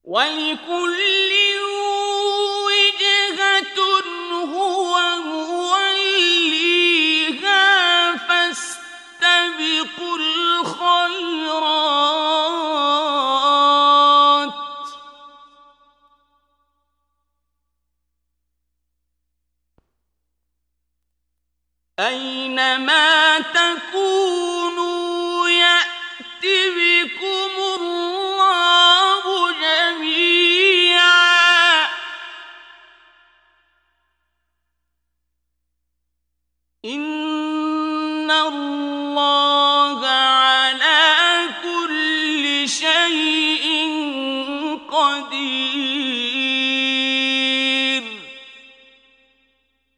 وَلِكُلٍّ وِجْهَةٌ هُوَ مُوَلِّيهَا فَاسْتَبِقُوا الْخَيْرَاتِ ۚ أَيْنَمَا تَكُونُوا يَأْتِ بِكُمُ اللَّهُ جَمِيعًا ۚ إِنَّ اللَّهَ